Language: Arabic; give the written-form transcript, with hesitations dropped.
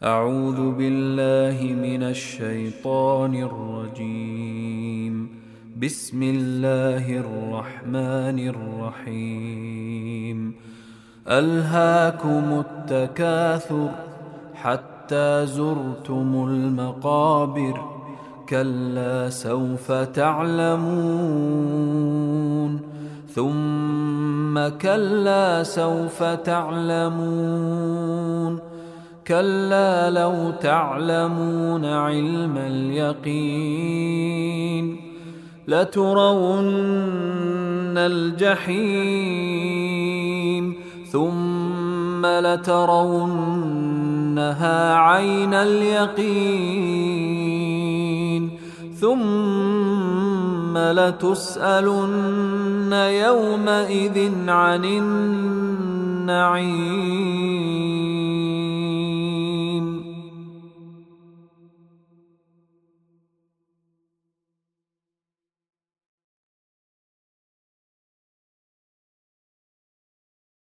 أعوذ بالله من الشيطان الرجيم. بسم الله الرحمن الرحيم. ألهاكم التكاثر حتى زرتم المقابر، كلا سوف تعلمون، ثم كلا سوف تعلمون، كلا لو تعلمون علم اليقين لترون الجحيم ثم لترونها عين اليقين ثم لتسألن يومئذ عن النعيم.